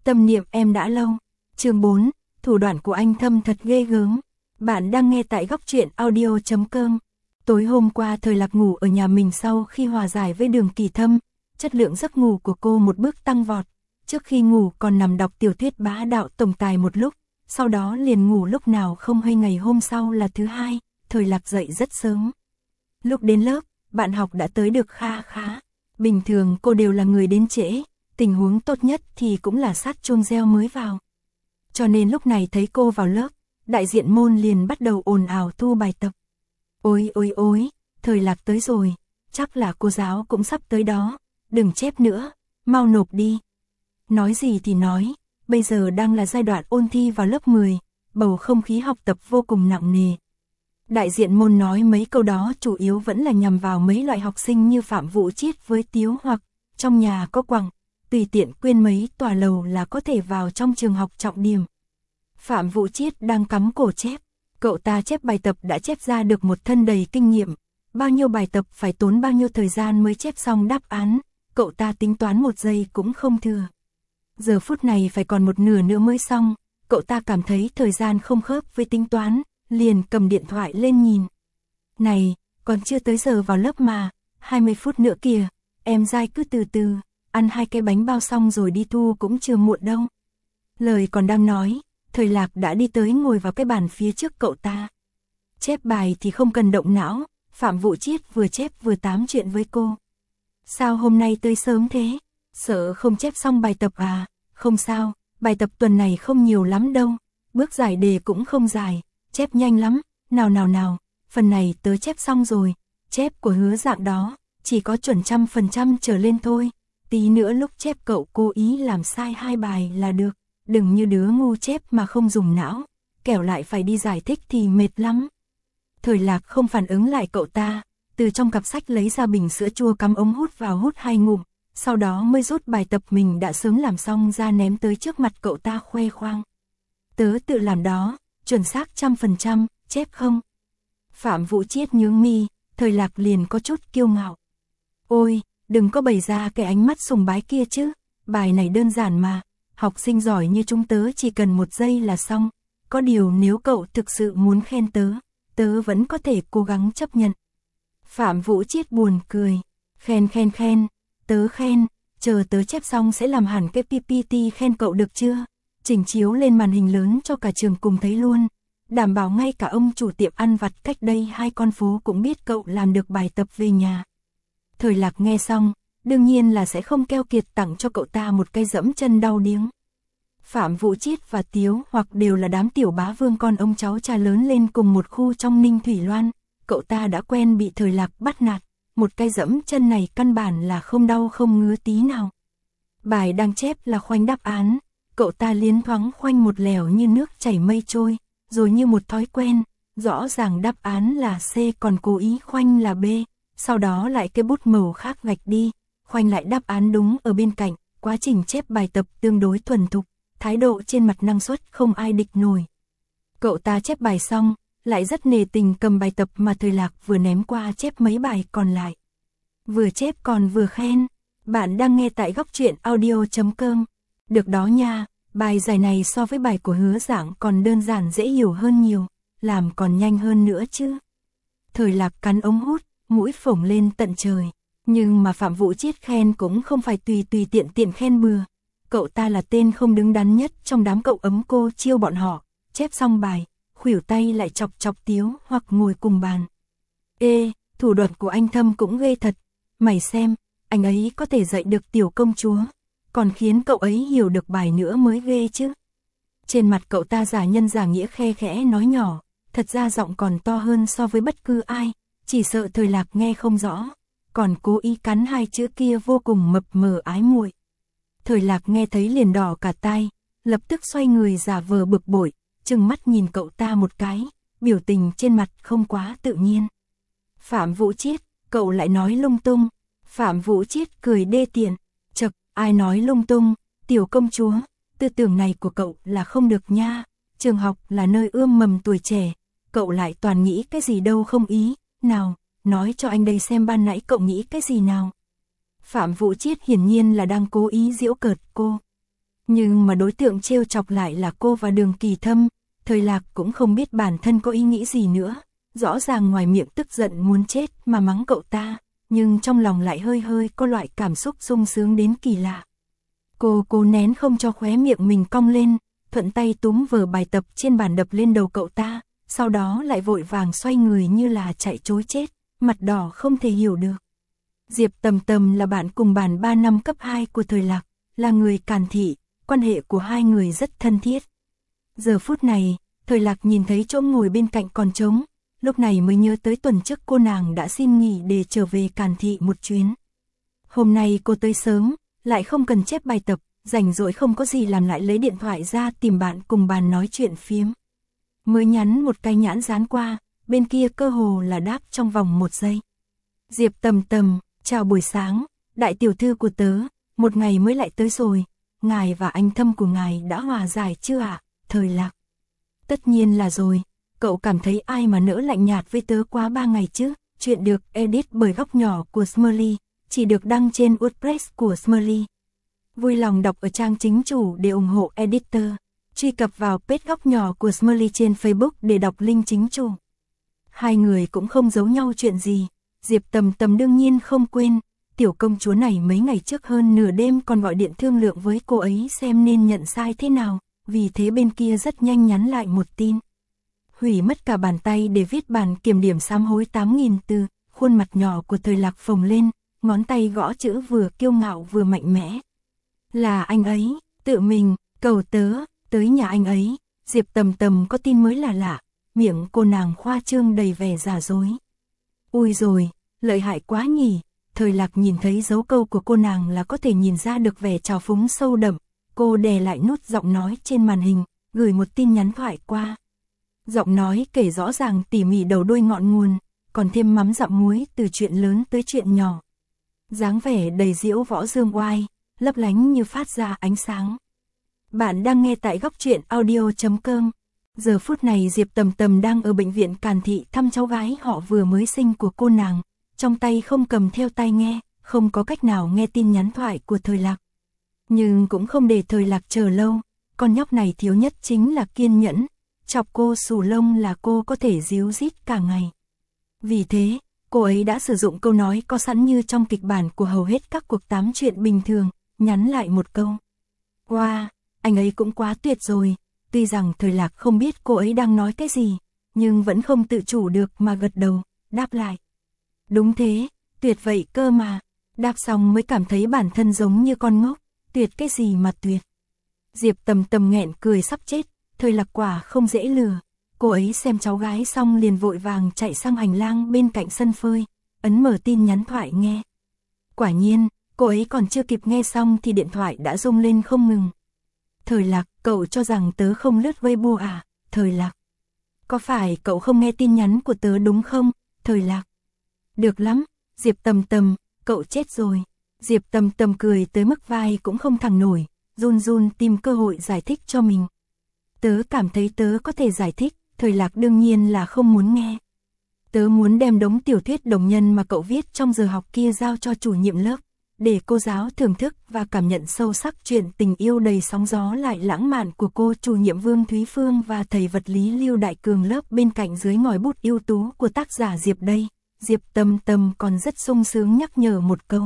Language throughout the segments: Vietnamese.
Tâm niệm em đã lâu. Chương 4, thủ đoạn của anh Thâm thật ghê gớm. Bạn đang nghe tại góc truyện audio.com. Tối hôm qua Thời Lạc ngủ ở nhà mình sau khi hòa giải với Đường Kỳ Thâm, chất lượng giấc ngủ của cô một bước tăng vọt. Trước khi ngủ còn nằm đọc tiểu thuyết bá đạo tổng tài một lúc, sau đó liền ngủ lúc nào không hay. Ngày hôm sau là thứ hai, Thời Lạc dậy rất sớm. Lúc đến lớp, bạn học đã tới được kha khá. Bình thường cô đều là người đến trễ, tình huống tốt nhất thì cũng là sát chuông reo mới vào. Cho nên lúc này thấy cô vào lớp, đại diện môn liền bắt đầu ồn ào thu bài tập. Ôi ôi ôi, Thời Lạc tới rồi, chắc là cô giáo cũng sắp tới đó, đừng chép nữa, mau nộp đi. Nói gì thì nói, bây giờ đang là giai đoạn ôn thi vào lớp 10, bầu không khí học tập vô cùng nặng nề. Đại diện môn nói mấy câu đó chủ yếu vẫn là nhằm vào mấy loại học sinh như Phạm Vũ Chiết với Tiếu hoặc trong nhà có quặng, tùy tiện quyên mấy tòa lầu là có thể vào trong trường học trọng điểm. Phạm Vũ Chiết đang cắm cổ chép, cậu ta chép bài tập đã chép ra được một thân đầy kinh nghiệm, bao nhiêu bài tập phải tốn bao nhiêu thời gian mới chép xong đáp án, cậu ta tính toán một giây cũng không thừa. Giờ phút này phải còn một nửa nữa mới xong, cậu ta cảm thấy thời gian không khớp với tính toán, liền cầm điện thoại lên nhìn. Này, còn chưa tới giờ vào lớp mà, 20 phút nữa kìa, em dai cứ từ từ, ăn 2 cái bánh bao xong rồi đi thu cũng chưa muộn đâu. Lời còn đang nói, Thời Lạc đã đi tới ngồi vào cái bàn phía trước cậu ta. Chép bài thì không cần động não, Phạm Vũ Chiết vừa chép vừa tám chuyện với cô. Sao hôm nay tới sớm thế? Sợ không chép xong bài tập à? Không sao, bài tập tuần này không nhiều lắm đâu, bước giải đề cũng không dài, chép nhanh lắm, nào, phần này tớ chép xong rồi, chép của Hứa Dạng đó, chỉ có chuẩn 100% trở lên thôi, tí nữa lúc chép cậu cố ý làm sai 2 bài là được, đừng như đứa ngu chép mà không dùng não, kẻo lại phải đi giải thích thì mệt lắm. Thời Lạc không phản ứng lại cậu ta, từ trong cặp sách lấy ra bình sữa chua cắm ống hút vào hút 2 ngụm, sau đó mới rút bài tập mình đã sớm làm xong ra ném tới trước mặt cậu ta khoe khoang. Tớ tự làm đó, chuẩn xác 100%, chép không? Phạm Vũ Chiết nhướng mi, Thời Lạc liền có chút kiêu ngạo. Ôi, đừng có bày ra cái ánh mắt sùng bái kia chứ, bài này đơn giản mà, học sinh giỏi như chúng tớ chỉ cần 1 giây là xong, có điều nếu cậu thực sự muốn khen tớ vẫn có thể cố gắng chấp nhận. Phạm Vũ Chiết buồn cười, khen, tớ khen, chờ tớ chép xong sẽ làm hẳn cái PPT khen cậu được chưa? Chỉnh chiếu lên màn hình lớn cho cả trường cùng thấy luôn, đảm bảo ngay cả ông chủ tiệm ăn vặt cách đây 2 con phố cũng biết cậu làm được bài tập về nhà. Thời Lạc nghe xong, đương nhiên là sẽ không keo kiệt tặng cho cậu ta một cây dẫm chân đau điếng. Phạm Vũ Chiết và Tiếu hoặc đều là đám tiểu bá vương con ông cháu cha lớn lên cùng một khu trong Ninh Thủy Loan, cậu ta đã quen bị Thời Lạc bắt nạt, một cây dẫm chân này căn bản là không đau không ngứa tí nào. Bài đang chép là khoanh đáp án, cậu ta liến thoáng khoanh một lèo như nước chảy mây trôi, rồi như một thói quen, rõ ràng đáp án là C còn cố ý khoanh là B, sau đó lại cái bút màu khác gạch đi, khoanh lại đáp án đúng ở bên cạnh, quá trình chép bài tập tương đối thuần thục, thái độ trên mặt năng suất không ai địch nổi. Cậu ta chép bài xong, lại rất nề tình cầm bài tập mà Thời Lạc vừa ném qua chép mấy bài còn lại. Vừa chép còn vừa khen, bạn đang nghe tại góc truyện audio.com. Được đó nha, bài giải này so với bài của Hứa Dạng còn đơn giản dễ hiểu hơn nhiều, làm còn nhanh hơn nữa chứ. Thời Lạc cắn ống hút, mũi phồng lên tận trời, nhưng mà Phạm Vũ Chiết khen cũng không phải tùy tiện khen bừa. Cậu ta là tên không đứng đắn nhất trong đám cậu ấm cô chiêu bọn họ, chép xong bài, khuỷu tay lại chọc Tiếu hoặc ngồi cùng bàn. Ê, thủ đoạn của anh Thâm cũng ghê thật, mày xem, anh ấy có thể dạy được tiểu công chúa, còn khiến cậu ấy hiểu được bài nữa mới ghê chứ. Trên mặt cậu ta giả nhân giả nghĩa khe khẽ nói nhỏ, thật ra giọng còn to hơn so với bất cứ ai, chỉ sợ Thời Lạc nghe không rõ, còn cố ý cắn 2 chữ kia vô cùng mập mờ ái muội. Thời Lạc nghe thấy liền đỏ cả tai, lập tức xoay người giả vờ bực bội, trừng mắt nhìn cậu ta một cái, biểu tình trên mặt không quá tự nhiên. Phạm Vũ Chiết, cậu lại nói lung tung. Phạm Vũ Chiết cười đê tiện, chậc, ai nói lung tung, tiểu công chúa, tư tưởng này của cậu là không được nha, trường học là nơi ươm mầm tuổi trẻ, cậu lại toàn nghĩ cái gì đâu không ý, nào, nói cho anh đây xem ban nãy cậu nghĩ cái gì nào. Phạm Vũ Chiết hiển nhiên là đang cố ý giễu cợt cô. Nhưng mà đối tượng trêu chọc lại là cô và Đường Kỳ Thâm, Thời Lạc cũng không biết bản thân có ý nghĩ gì nữa, rõ ràng ngoài miệng tức giận muốn chết mà mắng cậu ta, nhưng trong lòng lại hơi hơi có loại cảm xúc sung sướng đến kỳ lạ. Cô cố nén không cho khóe miệng mình cong lên, thuận tay túm vở bài tập trên bàn đập lên đầu cậu ta, sau đó lại vội vàng xoay người như là chạy trối chết, mặt đỏ không thể hiểu được. Diệp Tầm Tầm là bạn cùng bàn 3 năm cấp 2 của Thời Lạc, là người Càn Thị, quan hệ của hai người rất thân thiết. Giờ phút này, Thời Lạc nhìn thấy chỗ ngồi bên cạnh còn trống, lúc này mới nhớ tới tuần trước cô nàng đã xin nghỉ để trở về Càn Thị một chuyến. Hôm nay cô tới sớm, lại không cần chép bài tập, rảnh rỗi không có gì làm lại lấy điện thoại ra tìm bạn cùng bàn nói chuyện phiếm. Mới nhắn một cái nhãn dán qua, bên kia cơ hồ là đáp trong vòng 1 giây. Diệp Tầm Tầm, chào buổi sáng, đại tiểu thư của tớ, một ngày mới lại tới rồi, ngài và anh Thâm của ngài đã hòa giải chưa ạ? Thời Lạc. Tất nhiên là rồi, cậu cảm thấy ai mà nỡ lạnh nhạt với tớ quá 3 ngày chứ? Chuyện được edit bởi Góc Nhỏ của Smurly, chỉ được đăng trên WordPress của Smurly. Vui lòng đọc ở trang chính chủ để ủng hộ editor. Truy cập vào page Góc Nhỏ của Smurly trên Facebook để đọc link chính chủ. Hai người cũng không giấu nhau chuyện gì, Diệp Tầm Tầm đương nhiên không quên, tiểu công chúa này mấy ngày trước hơn nửa đêm còn gọi điện thương lượng với cô ấy xem nên nhận sai thế nào, vì thế bên kia rất nhanh nhắn lại một tin. Hủy mất cả bàn tay để viết bản kiểm điểm sám hối 8.000 từ, khuôn mặt nhỏ của Thời Lạc phồng lên, ngón tay gõ chữ vừa kiêu ngạo vừa mạnh mẽ. Là anh ấy, tự mình, cầu tớ, tới nhà anh ấy. Diệp Tầm Tầm có tin mới là lạ, miệng cô nàng khoa trương đầy vẻ giả dối. Ui rồi, lợi hại quá nhỉ. Thời Lạc nhìn thấy dấu câu của cô nàng là có thể nhìn ra được vẻ trào phúng sâu đậm. Cô đè lại nút giọng nói trên màn hình, gửi một tin nhắn thoại qua. Giọng nói kể rõ ràng tỉ mỉ đầu đuôi ngọn nguồn, còn thêm mắm dặm muối từ chuyện lớn tới chuyện nhỏ. Dáng vẻ đầy diễu võ dương oai, lấp lánh như phát ra ánh sáng. Bạn đang nghe tại Góc Truyện Audio.com. Giờ phút này Diệp Tầm Tầm đang ở bệnh viện Càn Thị thăm cháu gái họ vừa mới sinh của cô nàng, trong tay không cầm theo tai nghe, không có cách nào nghe tin nhắn thoại của Thời Lạc. Nhưng cũng không để Thời Lạc chờ lâu, con nhóc này thiếu nhất chính là kiên nhẫn, chọc cô xù lông là cô có thể díu dít cả ngày. Vì thế, cô ấy đã sử dụng câu nói có sẵn như trong kịch bản của hầu hết các cuộc tám chuyện bình thường, nhắn lại một câu. Wow, anh ấy cũng quá tuyệt rồi. Tuy rằng Thời Lạc không biết cô ấy đang nói cái gì, nhưng vẫn không tự chủ được mà gật đầu, đáp lại. Đúng thế, tuyệt vậy cơ mà. Đáp xong mới cảm thấy bản thân giống như con ngốc, tuyệt cái gì mà tuyệt. Diệp Tầm Tầm nghẹn cười sắp chết, Thời Lạc quả không dễ lừa. Cô ấy xem cháu gái xong liền vội vàng chạy sang hành lang bên cạnh sân phơi, ấn mở tin nhắn thoại nghe. Quả nhiên, cô ấy còn chưa kịp nghe xong thì điện thoại đã rung lên không ngừng. Thời Lạc, cậu cho rằng tớ không lướt Weibo à? Thời Lạc. Có phải cậu không nghe tin nhắn của tớ đúng không? Thời Lạc. Được lắm, Diệp Tầm Tầm, cậu chết rồi. Diệp Tầm Tầm cười tới mức vai cũng không thẳng nổi, run run tìm cơ hội giải thích cho mình. Tớ cảm thấy tớ có thể giải thích, Thời Lạc đương nhiên là không muốn nghe. Tớ muốn đem đống tiểu thuyết đồng nhân mà cậu viết trong giờ học kia giao cho chủ nhiệm lớp, để cô giáo thưởng thức và cảm nhận sâu sắc chuyện tình yêu đầy sóng gió lại lãng mạn của cô chủ nhiệm Vương Thúy Phương và thầy vật lý Lưu Đại Cường lớp bên cạnh dưới ngòi bút ưu tú của tác giả Diệp đây. Diệp Tầm Tầm còn rất sung sướng nhắc nhở một câu.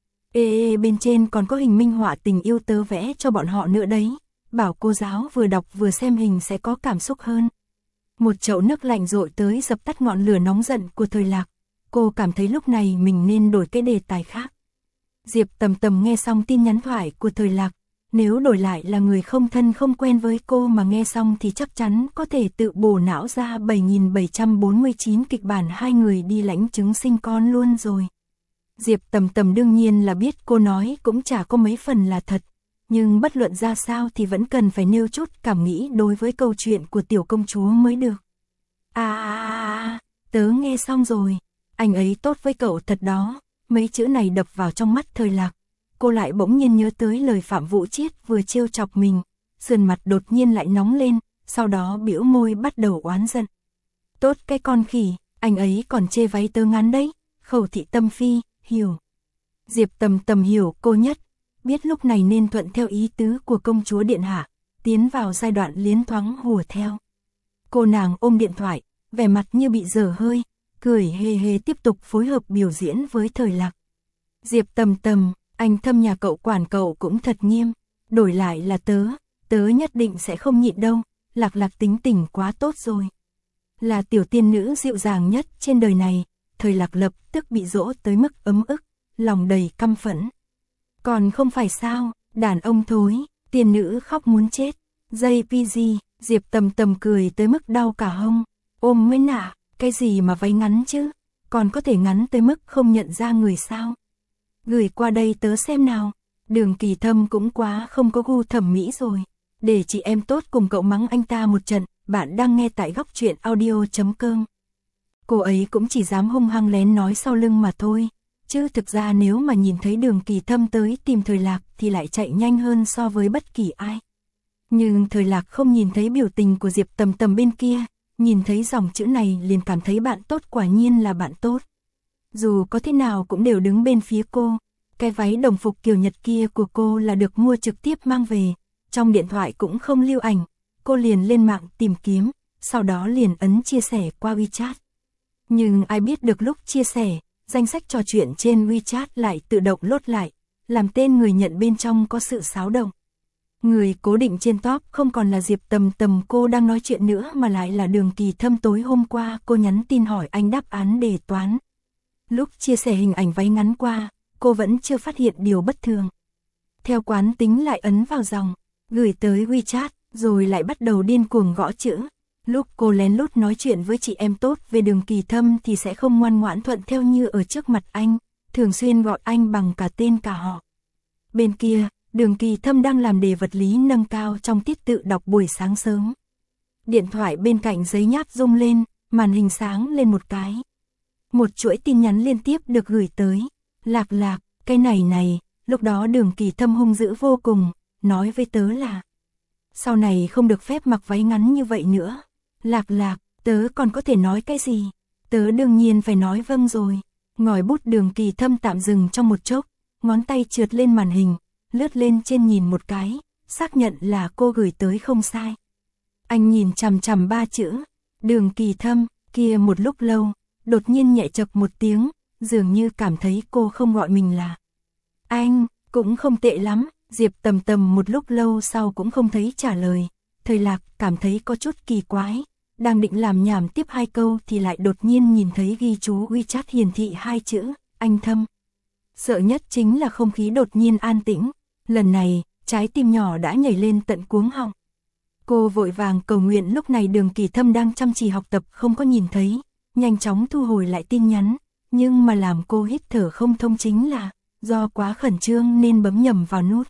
Bên trên còn có hình minh họa tình yêu tớ vẽ cho bọn họ nữa đấy. Bảo cô giáo vừa đọc vừa xem hình sẽ có cảm xúc hơn. Một chậu nước lạnh dội tới dập tắt ngọn lửa nóng giận của Thời Lạc. Cô cảm thấy lúc này mình nên đổi cái đề tài khác. Diệp Tầm Tầm nghe xong tin nhắn thoại của Thời Lạc. Nếu đổi lại là người không thân không quen với cô mà nghe xong thì chắc chắn có thể tự bổ não ra 7.749 kịch bản hai người đi lãnh chứng sinh con luôn rồi. Diệp Tầm Tầm đương nhiên là biết cô nói cũng chả có mấy phần là thật. Nhưng bất luận ra sao thì vẫn cần phải nêu chút cảm nghĩ đối với câu chuyện của tiểu công chúa mới được. Tớ nghe xong rồi. Anh ấy tốt với cậu thật đó. Mấy chữ này đập vào trong mắt Thời Lạc. Cô lại bỗng nhiên nhớ tới lời Phạm Vũ Chiết vừa trêu chọc mình. Sườn mặt đột nhiên lại nóng lên, sau đó bĩu môi bắt đầu oán giận. Tốt cái con khỉ, anh ấy còn chê váy tớ ngắn đấy. Khẩu thị tâm phi, hiểu. Diệp Tầm Tầm hiểu cô nhất. biết lúc này nên thuận theo ý tứ của công chúa điện hạ, tiến vào giai đoạn liến thoáng hùa theo. Cô nàng ôm điện thoại, vẻ mặt như bị dở hơi, cười hề hề tiếp tục phối hợp biểu diễn với Thời Lạc. Diệp Tầm Tầm, anh Thâm nhà cậu quản cậu cũng thật nghiêm, đổi lại là tớ nhất định sẽ không nhịn đâu, Lạc Lạc tính tình quá tốt rồi. Là tiểu tiên nữ dịu dàng nhất trên đời này, Thời Lạc lập tức bị dỗ tới mức ấm ức, lòng đầy căm phẫn. Còn không phải sao, đàn ông thối, tiên nữ khóc muốn chết. JPG, Diệp Tầm Tầm cười tới mức đau cả hông, ôm mới nạ, cái gì mà váy ngắn chứ, còn có thể ngắn tới mức không nhận ra người sao. Gửi qua đây tớ xem nào, Đường Kỳ Thâm cũng quá không có gu thẩm mỹ rồi, để chị em tốt cùng cậu mắng anh ta một trận, bạn đang nghe tại góc truyện audio.com. Cô ấy cũng chỉ dám hung hăng lén nói sau lưng mà thôi, chứ thực ra nếu mà nhìn thấy Đường Kỳ Thâm tới tìm Thời Lạc thì lại chạy nhanh hơn so với bất kỳ ai. Nhưng Thời Lạc không nhìn thấy biểu tình của Diệp Tầm Tầm bên kia, nhìn thấy dòng chữ này liền cảm thấy bạn tốt quả nhiên là bạn tốt. Dù có thế nào cũng đều đứng bên phía cô, cái váy đồng phục kiểu Nhật kia của cô là được mua trực tiếp mang về, trong điện thoại cũng không lưu ảnh, cô liền lên mạng tìm kiếm, sau đó liền ấn chia sẻ qua WeChat. Nhưng ai biết được lúc chia sẻ, danh sách trò chuyện trên WeChat lại tự động lốt lại, làm tên người nhận bên trong có sự xáo động. Người cố định trên top không còn là Diệp Tầm Tầm cô đang nói chuyện nữa mà lại là Đường Kỳ Thâm tối hôm qua cô nhắn tin hỏi anh đáp án đề toán. Lúc chia sẻ hình ảnh váy ngắn qua, cô vẫn chưa phát hiện điều bất thường. Theo quán tính lại ấn vào dòng, gửi tới WeChat, rồi lại bắt đầu điên cuồng gõ chữ. Lúc cô lén lút nói chuyện với chị em tốt về Đường Kỳ Thâm thì sẽ không ngoan ngoãn thuận theo như ở trước mặt anh, thường xuyên gọi anh bằng cả tên cả họ. Bên kia, Đường Kỳ Thâm đang làm đề vật lý nâng cao trong tiết tự đọc buổi sáng sớm. Điện thoại bên cạnh giấy nháp rung lên, màn hình sáng lên một cái. Một chuỗi tin nhắn liên tiếp được gửi tới. Lạc Lạc, cái này, lúc đó Đường Kỳ Thâm hung dữ vô cùng, nói với tớ là sau này không được phép mặc váy ngắn như vậy nữa. Lạc Lạc, tớ còn có thể nói cái gì? Tớ đương nhiên phải nói vâng rồi. Ngòi bút Đường Kỳ Thâm tạm dừng trong một chốc, ngón tay trượt lên màn hình, lướt lên trên nhìn một cái, xác nhận là cô gửi tới không sai. Anh nhìn chằm chằm 3 chữ, Đường Kỳ Thâm, kia một lúc lâu, đột nhiên nhẹ chập một tiếng, dường như cảm thấy cô không gọi mình là anh, cũng không tệ lắm. Diệp Tầm Tầm một lúc lâu sau cũng không thấy trả lời, Thời Lạc cảm thấy có chút kỳ quái, đang định làm nhảm tiếp 2 câu thì lại đột nhiên nhìn thấy ghi chú WeChat hiển thị 2 chữ, anh Thâm. Sợ nhất chính là không khí đột nhiên an tĩnh, lần này, trái tim nhỏ đã nhảy lên tận cuống họng. Cô vội vàng cầu nguyện lúc này Đường Kỳ Thâm đang chăm chỉ học tập không có nhìn thấy, nhanh chóng thu hồi lại tin nhắn, nhưng mà làm cô hít thở không thông chính là do quá khẩn trương nên bấm nhầm vào nút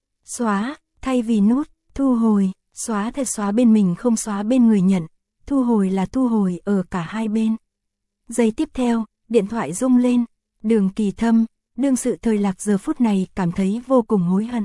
xóa, thay vì nút thu hồi, xóa thì xóa bên mình không xóa bên người nhận, thu hồi là thu hồi ở cả hai bên. Giây tiếp theo, điện thoại rung lên, Đường Kỳ Thâm, đương sự Thời Lạc giờ phút này cảm thấy vô cùng hối hận.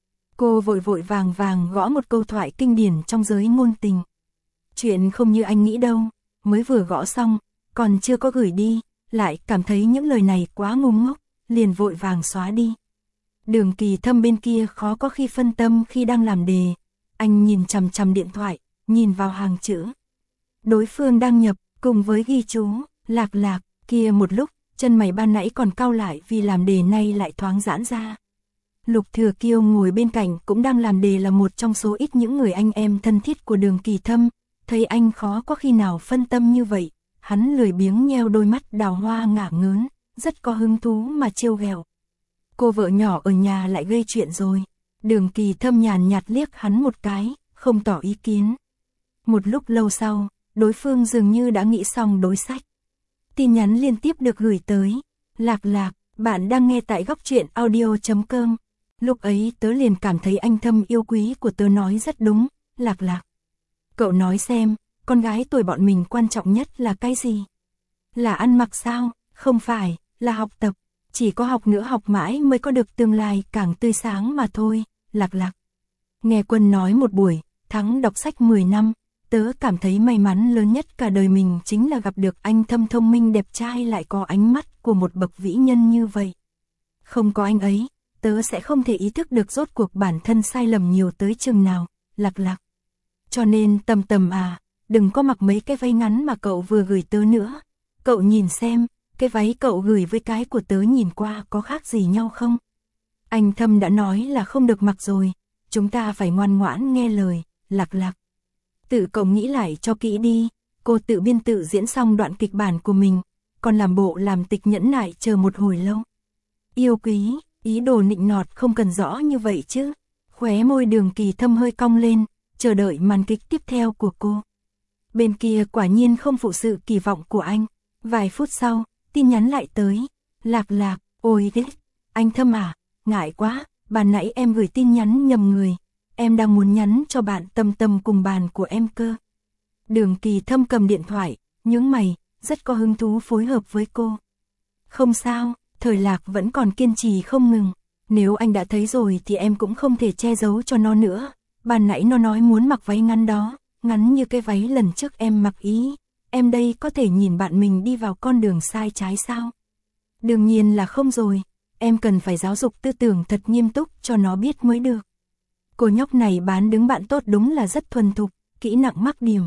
Cô vội vàng gõ một câu thoại kinh điển trong giới ngôn tình. Chuyện không như anh nghĩ đâu, mới vừa gõ xong, còn chưa có gửi đi, lại cảm thấy những lời này quá ngu ngốc, liền vội vàng xóa đi. Đường Kỳ Thâm bên kia khó có khi phân tâm khi đang làm đề, anh nhìn chằm chằm điện thoại, nhìn vào hàng chữ. Đối phương đang nhập, cùng với ghi chú, Lạc Lạc, kia một lúc, chân mày ban nãy còn cau lại vì làm đề nay lại thoáng giãn ra. Lục Thừa Kiêu ngồi bên cạnh cũng đang làm đề là một trong số ít những người anh em thân thiết của Đường Kỳ Thâm, thấy anh khó có khi nào phân tâm như vậy, hắn lười biếng nheo đôi mắt đào hoa ngả ngớn, rất có hứng thú mà trêu ghẹo. Cô vợ nhỏ ở nhà lại gây chuyện rồi. Đường Kỳ Thâm nhàn nhạt liếc hắn một cái, không tỏ ý kiến. Một lúc lâu sau, đối phương dường như đã nghĩ xong đối sách. Tin nhắn liên tiếp được gửi tới. Lạc Lạc, bạn đang nghe tại góc truyện audio.com. Lúc ấy tớ liền cảm thấy anh Thâm yêu quý của tớ nói rất đúng. Lạc Lạc, cậu nói xem, con gái tuổi bọn mình quan trọng nhất là cái gì? Là ăn mặc sao? Không phải, là học tập. Chỉ có học nữa học mãi mới có được tương lai càng tươi sáng mà thôi. Lạc Lạc, nghe Quân nói một buổi, Thắng đọc sách 10 năm, tớ cảm thấy may mắn lớn nhất cả đời mình chính là gặp được anh Thâm thông minh đẹp trai lại có ánh mắt của một bậc vĩ nhân như vậy. Không có anh ấy, tớ sẽ không thể ý thức được rốt cuộc bản thân sai lầm nhiều tới chừng nào, Lạc Lạc. Cho nên Tầm Tầm à, đừng có mặc mấy cái váy ngắn mà cậu vừa gửi tớ nữa. Cậu nhìn xem, cái váy cậu gửi với cái của tớ nhìn qua có khác gì nhau không? Anh Thâm đã nói là không được mặc rồi, chúng ta phải ngoan ngoãn nghe lời, Lạc Lạc. Tự cậu nghĩ lại cho kỹ đi, cô tự biên tự diễn xong đoạn kịch bản của mình, còn làm bộ làm tịch nhẫn nại chờ một hồi lâu. Yêu quý, ý đồ nịnh nọt không cần rõ như vậy chứ. Khóe môi Đường Kỳ Thâm hơi cong lên, chờ đợi màn kịch tiếp theo của cô. Bên kia quả nhiên không phụ sự kỳ vọng của anh. Vài phút sau, tin nhắn lại tới. Lạc Lạc, ôi ghét, anh Thâm à, ngại quá, ban nãy em gửi tin nhắn nhầm người. Em đang muốn nhắn cho bạn Tâm Tâm cùng bàn của em cơ. Đường Kỳ Thâm cầm điện thoại, nhướng mày, rất có hứng thú phối hợp với cô. Không sao, Thời Lạc vẫn còn kiên trì không ngừng. Nếu anh đã thấy rồi thì em cũng không thể che giấu cho nó nữa. Ban nãy nó nói muốn mặc váy ngắn đó, ngắn như cái váy lần trước em mặc ý. Em đây có thể nhìn bạn mình đi vào con đường sai trái sao? Đương nhiên là không rồi, em cần phải giáo dục tư tưởng thật nghiêm túc cho nó biết mới được. Cô nhóc này bán đứng bạn tốt đúng là rất thuần thục, kỹ năng mắc điểm.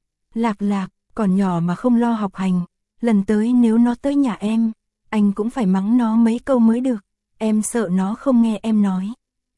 Lạc Lạc, còn nhỏ mà không lo học hành, lần tới nếu nó tới nhà em, anh cũng phải mắng nó mấy câu mới được, em sợ nó không nghe em nói.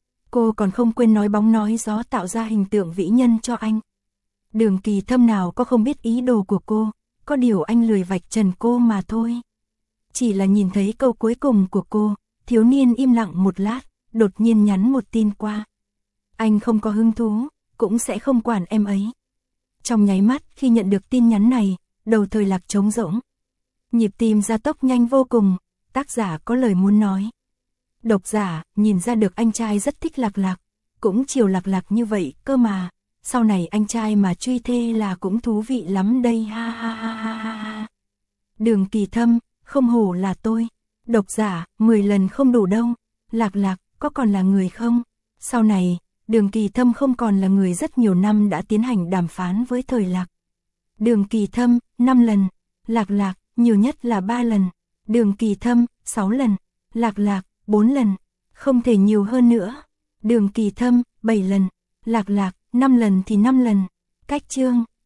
Cô còn không quên nói bóng nói gió tạo ra hình tượng vĩ nhân cho anh. Đường Kỳ Thâm nào có không biết ý đồ của cô, có điều anh lười vạch trần cô mà thôi. Chỉ là nhìn thấy câu cuối cùng của cô, thiếu niên im lặng một lát, đột nhiên nhắn một tin qua. Anh không có hứng thú, cũng sẽ không quản em ấy. Trong nháy mắt khi nhận được tin nhắn này, đầu Thời Lạc trống rỗng. Nhịp tim gia tốc nhanh vô cùng, tác giả có lời muốn nói. Độc giả nhìn ra được anh trai rất thích Lạc Lạc, cũng chiều Lạc Lạc như vậy cơ mà. Sau này anh trai mà truy thê là cũng thú vị lắm đây ha ha ha ha ha. Đường Kỳ Thâm, không hổ là tôi. Độc giả, 10 lần không đủ đâu. Lạc Lạc, có còn là người không? Sau này, Đường Kỳ Thâm không còn là người rất nhiều năm đã tiến hành đàm phán với Thời Lạc. Đường Kỳ Thâm, 5 lần. Lạc Lạc, nhiều nhất là 3 lần. Đường Kỳ Thâm, 6 lần. Lạc Lạc, 4 lần. Không thể nhiều hơn nữa. Đường Kỳ Thâm, 7 lần. Lạc Lạc, 5 lần thì 5 lần. Cách chương